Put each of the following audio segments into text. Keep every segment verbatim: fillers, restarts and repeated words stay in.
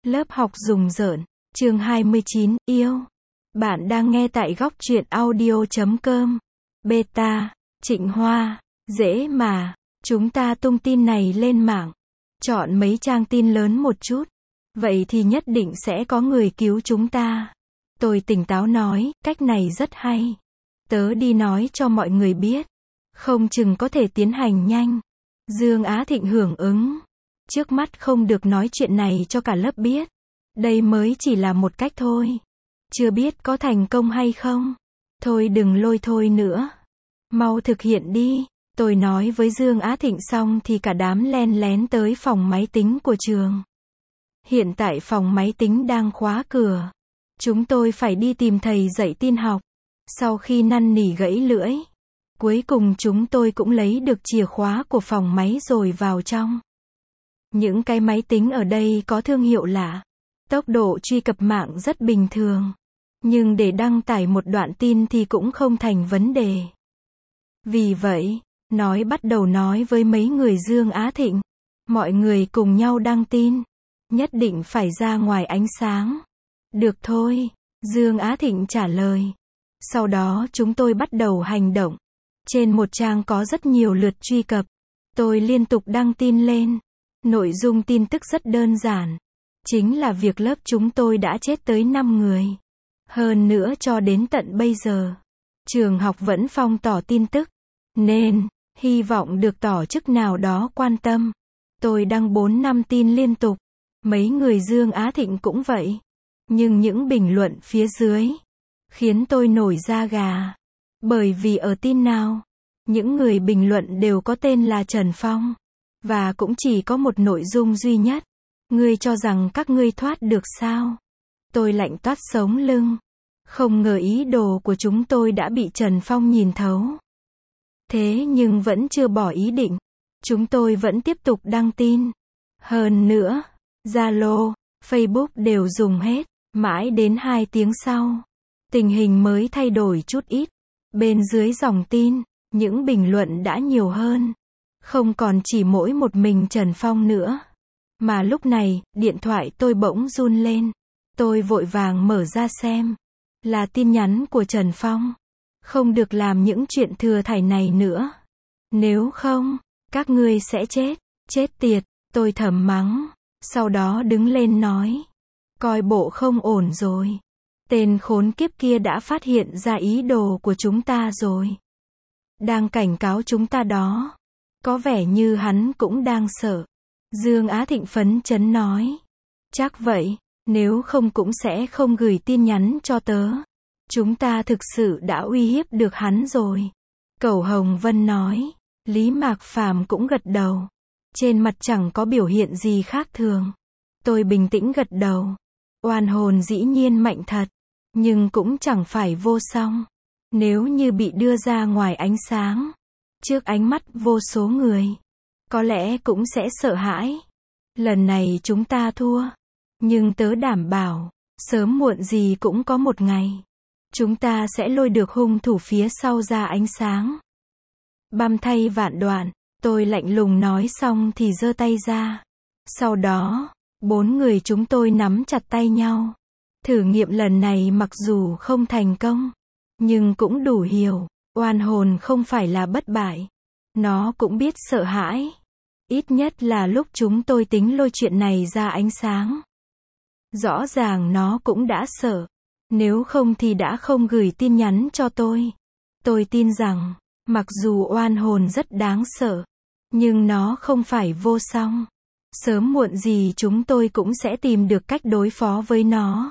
Lớp học rùng rợn, chương hai mươi chín, yêu. Bạn đang nghe tại góc truyện audio chấm com. Beta, Trịnh Hoa, dễ mà. Chúng ta tung tin này lên mạng. Chọn mấy trang tin lớn một chút. Vậy thì nhất định sẽ có người cứu chúng ta. Tôi tỉnh táo nói, cách này rất hay. Tớ đi nói cho mọi người biết. Không chừng có thể tiến hành nhanh. Dương Á Thịnh hưởng ứng. Trước mắt không được nói chuyện này cho cả lớp biết. Đây mới chỉ là một cách thôi. Chưa biết có thành công hay không. Thôi đừng lôi thôi nữa. Mau thực hiện đi. Tôi nói với Dương Á Thịnh xong thì cả đám len lén tới phòng máy tính của trường. Hiện tại phòng máy tính đang khóa cửa. Chúng tôi phải đi tìm thầy dạy tin học. Sau khi năn nỉ gãy lưỡi, cuối cùng chúng tôi cũng lấy được chìa khóa của phòng máy rồi vào trong. Những cái máy tính ở đây có thương hiệu lạ. Tốc độ truy cập mạng rất bình thường. Nhưng để đăng tải một đoạn tin thì cũng không thành vấn đề. Vì vậy, nói bắt đầu nói với mấy người Dương Á Thịnh. Mọi người cùng nhau đăng tin. Nhất định phải ra ngoài ánh sáng. Được thôi, Dương Á Thịnh trả lời. Sau đó chúng tôi bắt đầu hành động. Trên một trang có rất nhiều lượt truy cập. Tôi liên tục đăng tin lên. Nội dung tin tức rất đơn giản. Chính là việc lớp chúng tôi đã chết tới năm người. Hơn nữa cho đến tận bây giờ, trường học vẫn phong tỏa tin tức. Nên, hy vọng được tổ chức nào đó quan tâm. Tôi đăng bốn năm tin liên tục. Mấy người Dương Á Thịnh cũng vậy. Nhưng những bình luận phía dưới khiến tôi nổi da gà. Bởi vì ở tin nào, những người bình luận đều có tên là Trần Phong. Và cũng chỉ có một nội dung duy nhất. Ngươi cho rằng các ngươi thoát được sao? Tôi lạnh toát sống lưng. Không ngờ ý đồ của chúng tôi đã bị Trần Phong nhìn thấu. Thế nhưng vẫn chưa bỏ ý định. Chúng tôi vẫn tiếp tục đăng tin. Hơn nữa, Zalo, Facebook đều dùng hết. Mãi đến hai tiếng sau, tình hình mới thay đổi chút ít. Bên dưới dòng tin, những bình luận đã nhiều hơn. Không còn chỉ mỗi một mình Trần Phong nữa. Mà lúc này, điện thoại tôi bỗng run lên. Tôi vội vàng mở ra xem. Là tin nhắn của Trần Phong. Không được làm những chuyện thừa thải này nữa. Nếu không, các ngươi sẽ chết. Chết tiệt, tôi thầm mắng. Sau đó đứng lên nói. Coi bộ không ổn rồi. Tên khốn kiếp kia đã phát hiện ra ý đồ của chúng ta rồi. Đang cảnh cáo chúng ta đó. Có vẻ như hắn cũng đang sợ. Dương Á Thịnh phấn chấn nói. Chắc vậy, nếu không cũng sẽ không gửi tin nhắn cho tớ. Chúng ta thực sự đã uy hiếp được hắn rồi. Cẩu Hồng Vân nói. Lý Mạc Phàm cũng gật đầu. Trên mặt chẳng có biểu hiện gì khác thường. Tôi bình tĩnh gật đầu. Oan hồn dĩ nhiên mạnh thật. Nhưng cũng chẳng phải vô song. Nếu như bị đưa ra ngoài ánh sáng, trước ánh mắt vô số người, có lẽ cũng sẽ sợ hãi. Lần này chúng ta thua. Nhưng tớ đảm bảo, sớm muộn gì cũng có một ngày. Chúng ta sẽ lôi được hung thủ phía sau ra ánh sáng. Băm thay vạn đoạn, tôi lạnh lùng nói xong thì giơ tay ra. Sau đó, bốn người chúng tôi nắm chặt tay nhau. Thử nghiệm lần này mặc dù không thành công, nhưng cũng đủ hiểu, oan hồn không phải là bất bại. Nó cũng biết sợ hãi. Ít nhất là lúc chúng tôi tính lôi chuyện này ra ánh sáng. Rõ ràng nó cũng đã sợ. Nếu không thì đã không gửi tin nhắn cho tôi. Tôi tin rằng, mặc dù oan hồn rất đáng sợ, nhưng nó không phải vô song. Sớm muộn gì chúng tôi cũng sẽ tìm được cách đối phó với nó.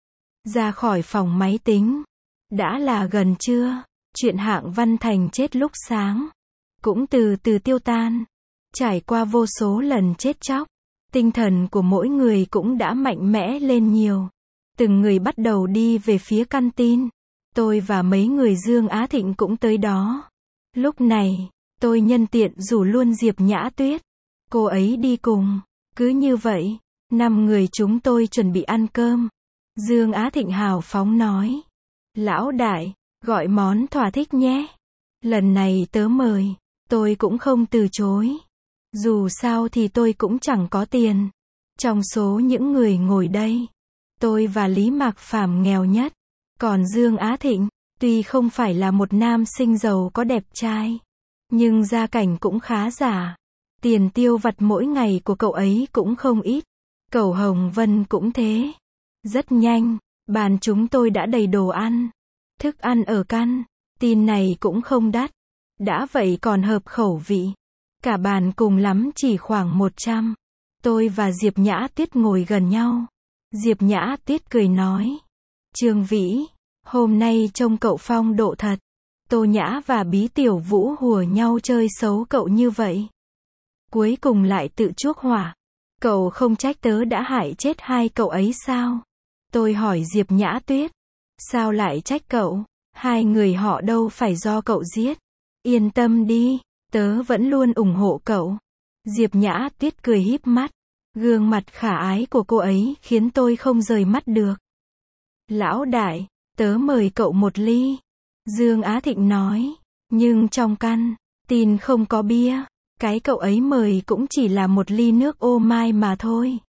Ra khỏi phòng máy tính. Đã là gần trưa. Chuyện Hạng Văn Thành chết lúc sáng. Cũng từ từ tiêu tan. Trải qua vô số lần chết chóc. Tinh thần của mỗi người cũng đã mạnh mẽ lên nhiều. Từng người bắt đầu đi về phía căn tin. Tôi và mấy người Dương Á Thịnh cũng tới đó. Lúc này, tôi nhân tiện rủ luôn Diệp Nhã Tuyết. Cô ấy đi cùng. Cứ như vậy, năm người chúng tôi chuẩn bị ăn cơm. Dương Á Thịnh hào phóng nói. Lão đại, gọi món thỏa thích nhé. Lần này tớ mời, tôi cũng không từ chối. Dù sao thì tôi cũng chẳng có tiền. Trong số những người ngồi đây, tôi và Lý Mạc Phàm nghèo nhất. Còn Dương Á Thịnh, tuy không phải là một nam sinh giàu có đẹp trai, nhưng gia cảnh cũng khá giả. Tiền tiêu vặt mỗi ngày của cậu ấy cũng không ít. Cậu Hồng Vân cũng thế. Rất nhanh, bàn chúng tôi đã đầy đồ ăn. Thức ăn ở căn tin này cũng không đắt. Đã vậy còn hợp khẩu vị. Cả bàn cùng lắm chỉ khoảng một trăm. Tôi và Diệp Nhã Tuyết ngồi gần nhau. Diệp Nhã Tuyết cười nói. Trương Vĩ, hôm nay trông cậu phong độ thật. Tô Nhã và Bí Tiểu Vũ hùa nhau chơi xấu cậu như vậy. Cuối cùng lại tự chuốc hỏa. Cậu không trách tớ đã hại chết hai cậu ấy sao? Tôi hỏi Diệp Nhã Tuyết. Sao lại trách cậu? Hai người họ đâu phải do cậu giết. Yên tâm đi, tớ vẫn luôn ủng hộ cậu. Diệp Nhã Tuyết cười híp mắt. Gương mặt khả ái của cô ấy khiến tôi không rời mắt được. Lão đại, tớ mời cậu một ly. Dương Á Thịnh nói. Nhưng trong căn tin không có bia. Cái cậu ấy mời cũng chỉ là một ly nước ô mai mà thôi.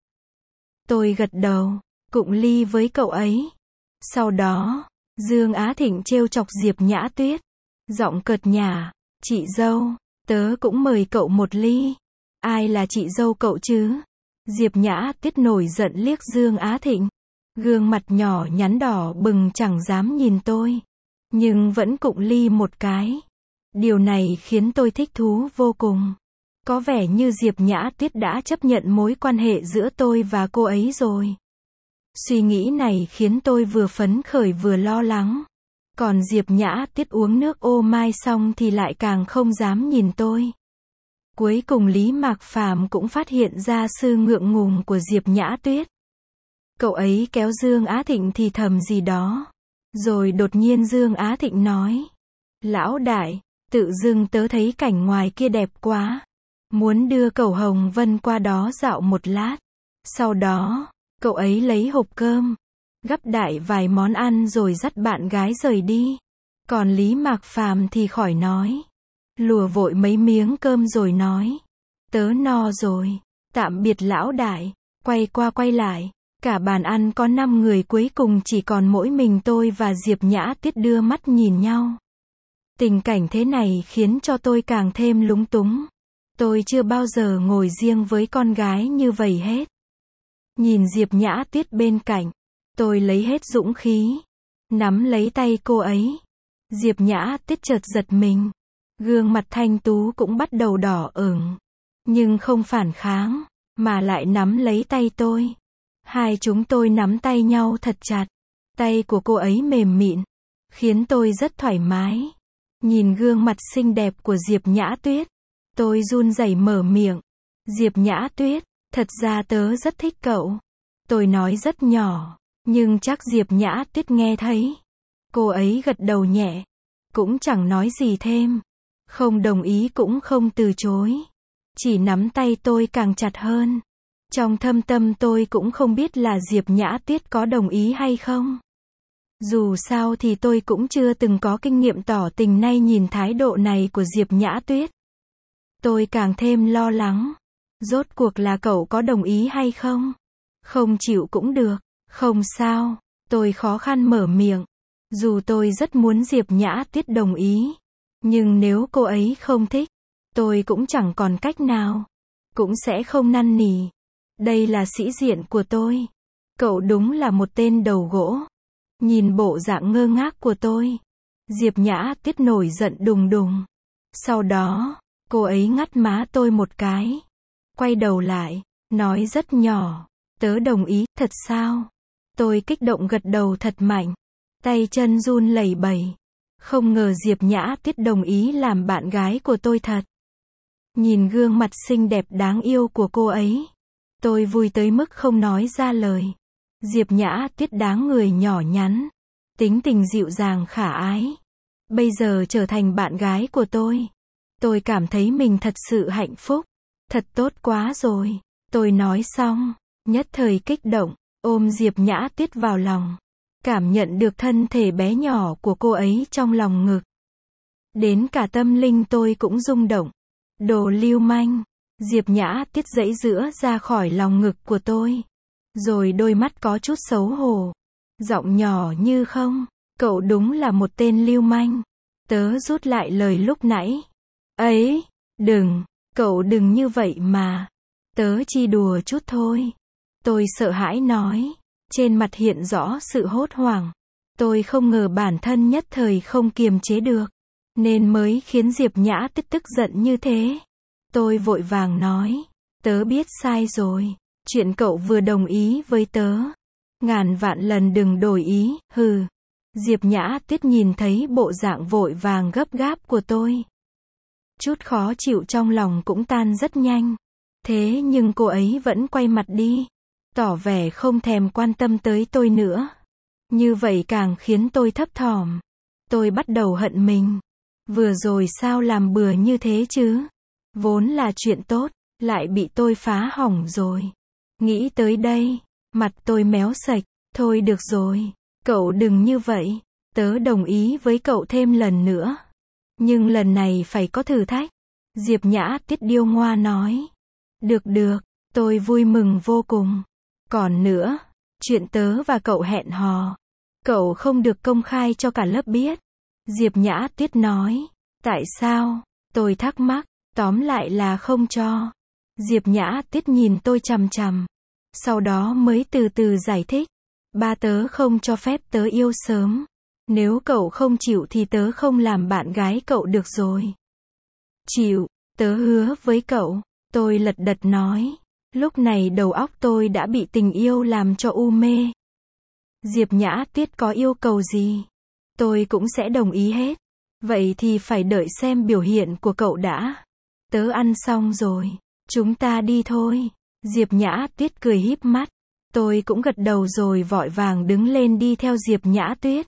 Tôi gật đầu, cụng ly với cậu ấy. Sau đó, Dương Á Thịnh trêu chọc Diệp Nhã Tuyết. Giọng cợt nhả, chị dâu, tớ cũng mời cậu một ly. Ai là chị dâu cậu chứ? Diệp Nhã Tuyết nổi giận liếc Dương Á Thịnh. Gương mặt nhỏ nhắn đỏ bừng chẳng dám nhìn tôi. Nhưng vẫn cụng ly một cái. Điều này khiến tôi thích thú vô cùng. Có vẻ như Diệp Nhã Tuyết đã chấp nhận mối quan hệ giữa tôi và cô ấy rồi. Suy nghĩ này khiến tôi vừa phấn khởi vừa lo lắng. Còn Diệp Nhã Tuyết uống nước ô mai xong thì lại càng không dám nhìn tôi. Cuối cùng Lý Mạc Phàm cũng phát hiện ra sự ngượng ngùng của Diệp Nhã Tuyết. Cậu ấy kéo Dương Á Thịnh thì thầm gì đó. Rồi đột nhiên Dương Á Thịnh nói. Lão đại, tự dưng tớ thấy cảnh ngoài kia đẹp quá. Muốn đưa cậu Hồng Vân qua đó dạo một lát. Sau đó, cậu ấy lấy hộp cơm, gắp đại vài món ăn rồi dắt bạn gái rời đi. Còn Lý Mạc Phàm thì khỏi nói. Lùa vội mấy miếng cơm rồi nói. Tớ no rồi. Tạm biệt lão đại. Quay qua quay lại. Cả bàn ăn có năm người cuối cùng chỉ còn mỗi mình tôi và Diệp Nhã Tuyết đưa mắt nhìn nhau. Tình cảnh thế này khiến cho tôi càng thêm lúng túng. Tôi chưa bao giờ ngồi riêng với con gái như vậy hết. Nhìn Diệp Nhã Tuyết bên cạnh, tôi lấy hết dũng khí, nắm lấy tay cô ấy. Diệp Nhã Tuyết chợt giật mình, gương mặt thanh tú cũng bắt đầu đỏ ửng, nhưng không phản kháng, mà lại nắm lấy tay tôi. Hai chúng tôi nắm tay nhau thật chặt, tay của cô ấy mềm mịn, khiến tôi rất thoải mái. Nhìn gương mặt xinh đẹp của Diệp Nhã Tuyết, tôi run rẩy mở miệng. Diệp Nhã Tuyết, thật ra tớ rất thích cậu. Tôi nói rất nhỏ, nhưng chắc Diệp Nhã Tuyết nghe thấy. Cô ấy gật đầu nhẹ, cũng chẳng nói gì thêm. Không đồng ý cũng không từ chối. Chỉ nắm tay tôi càng chặt hơn. Trong thâm tâm tôi cũng không biết là Diệp Nhã Tuyết có đồng ý hay không. Dù sao thì tôi cũng chưa từng có kinh nghiệm tỏ tình, nay nhìn thái độ này của Diệp Nhã Tuyết. Tôi càng thêm lo lắng. Rốt cuộc là cậu có đồng ý hay không? Không chịu cũng được. Không sao. Tôi khó khăn mở miệng. Dù tôi rất muốn Diệp Nhã Tuyết đồng ý. Nhưng nếu cô ấy không thích, tôi cũng chẳng còn cách nào. Cũng sẽ không năn nỉ. Đây là sĩ diện của tôi. Cậu đúng là một tên đầu gỗ. Nhìn bộ dạng ngơ ngác của tôi, Diệp Nhã Tuyết nổi giận đùng đùng. Sau đó, cô ấy ngắt má tôi một cái. Quay đầu lại, nói rất nhỏ. Tớ đồng ý, thật sao? Tôi kích động gật đầu thật mạnh. Tay chân run lẩy bẩy. Không ngờ Diệp Nhã Tuyết đồng ý làm bạn gái của tôi thật. Nhìn gương mặt xinh đẹp đáng yêu của cô ấy, tôi vui tới mức không nói ra lời. Diệp Nhã Tuyết đáng người nhỏ nhắn, tính tình dịu dàng khả ái. Bây giờ trở thành bạn gái của tôi. Tôi cảm thấy mình thật sự hạnh phúc. Thật tốt quá rồi. Tôi nói xong, nhất thời kích động, ôm Diệp Nhã Tuyết vào lòng. Cảm nhận được thân thể bé nhỏ của cô ấy trong lòng ngực. Đến cả tâm linh tôi cũng rung động. Đồ lưu manh. Diệp Nhã Tuyết giãy giụa ra khỏi lòng ngực của tôi. Rồi đôi mắt có chút xấu hổ. Giọng nhỏ như không. Cậu đúng là một tên lưu manh. Tớ rút lại lời lúc nãy. Ấy, đừng, cậu đừng như vậy mà. Tớ chỉ đùa chút thôi. Tôi sợ hãi nói. Trên mặt hiện rõ sự hốt hoảng. Tôi không ngờ bản thân nhất thời không kiềm chế được. Nên mới khiến Diệp Nhã Tuyết tức giận như thế. Tôi vội vàng nói. Tớ biết sai rồi. Chuyện cậu vừa đồng ý với tớ. Ngàn vạn lần đừng đổi ý, hừ. Diệp Nhã Tuyết nhìn thấy bộ dạng vội vàng gấp gáp của tôi. Chút khó chịu trong lòng cũng tan rất nhanh. Thế nhưng cô ấy vẫn quay mặt đi. Tỏ vẻ không thèm quan tâm tới tôi nữa. Như vậy càng khiến tôi thấp thỏm. Tôi bắt đầu hận mình. Vừa rồi sao làm bừa như thế chứ? Vốn là chuyện tốt, lại bị tôi phá hỏng rồi. Nghĩ tới đây, mặt tôi méo sạch. Thôi được rồi, cậu đừng như vậy. Tớ đồng ý với cậu thêm lần nữa. Nhưng lần này phải có thử thách. Diệp Nhã Tuyết điêu ngoa nói. Được được, tôi vui mừng vô cùng. Còn nữa, chuyện tớ và cậu hẹn hò. Cậu không được công khai cho cả lớp biết. Diệp Nhã Tuyết nói. Tại sao? Tôi thắc mắc. Tóm lại là không cho. Diệp Nhã Tuyết nhìn tôi chằm chằm. Sau đó mới từ từ giải thích. Ba tớ không cho phép tớ yêu sớm. Nếu cậu không chịu thì tớ không làm bạn gái cậu được rồi. Chịu, tớ hứa với cậu. Tôi lật đật nói. Lúc này đầu óc tôi đã bị tình yêu làm cho u mê. Diệp Nhã Tuyết có yêu cầu gì? Tôi cũng sẽ đồng ý hết. Vậy thì phải đợi xem biểu hiện của cậu đã. Tớ ăn xong rồi. Chúng ta đi thôi. Diệp Nhã Tuyết cười híp mắt. Tôi cũng gật đầu rồi vội vàng đứng lên đi theo Diệp Nhã Tuyết.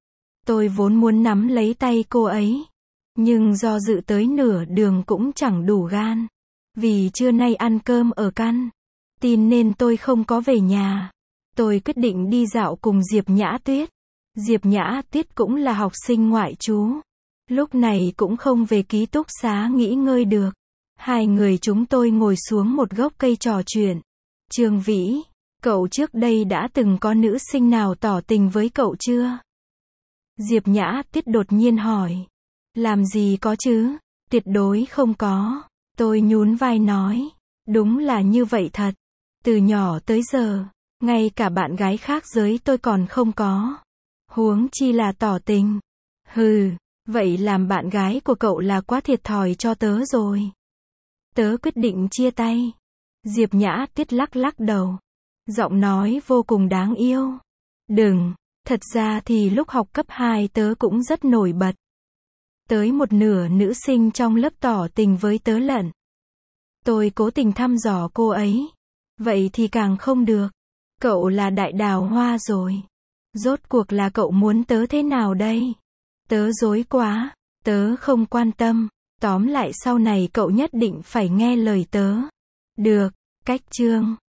Tôi vốn muốn nắm lấy tay cô ấy. Nhưng do dự tới nửa đường cũng chẳng đủ gan. Vì trưa nay ăn cơm ở căn tin nên tôi không có về nhà. Tôi quyết định đi dạo cùng Diệp Nhã Tuyết. Diệp Nhã Tuyết cũng là học sinh ngoại trú. Lúc này cũng không về ký túc xá nghỉ ngơi được. Hai người chúng tôi ngồi xuống một gốc cây trò chuyện. Trương Vĩ, cậu trước đây đã từng có nữ sinh nào tỏ tình với cậu chưa? Diệp Nhã Tuyết đột nhiên hỏi. Làm gì có chứ? Tuyệt đối không có. Tôi nhún vai nói. Đúng là như vậy thật. Từ nhỏ tới giờ, ngay cả bạn gái khác giới tôi còn không có. Huống chi là tỏ tình. Hừ, vậy làm bạn gái của cậu là quá thiệt thòi cho tớ rồi. Tớ quyết định chia tay. Diệp Nhã Tuyết lắc lắc đầu. Giọng nói vô cùng đáng yêu. Đừng, thật ra thì lúc học cấp hai tớ cũng rất nổi bật. Tới một nửa nữ sinh trong lớp tỏ tình với tớ lận. Tôi cố tình thăm dò cô ấy. Vậy thì càng không được. Cậu là đại đào hoa rồi. Rốt cuộc là cậu muốn tớ thế nào đây? Tớ dối quá. Tớ không quan tâm. Tóm lại sau này cậu nhất định phải nghe lời tớ. Được, cách chương.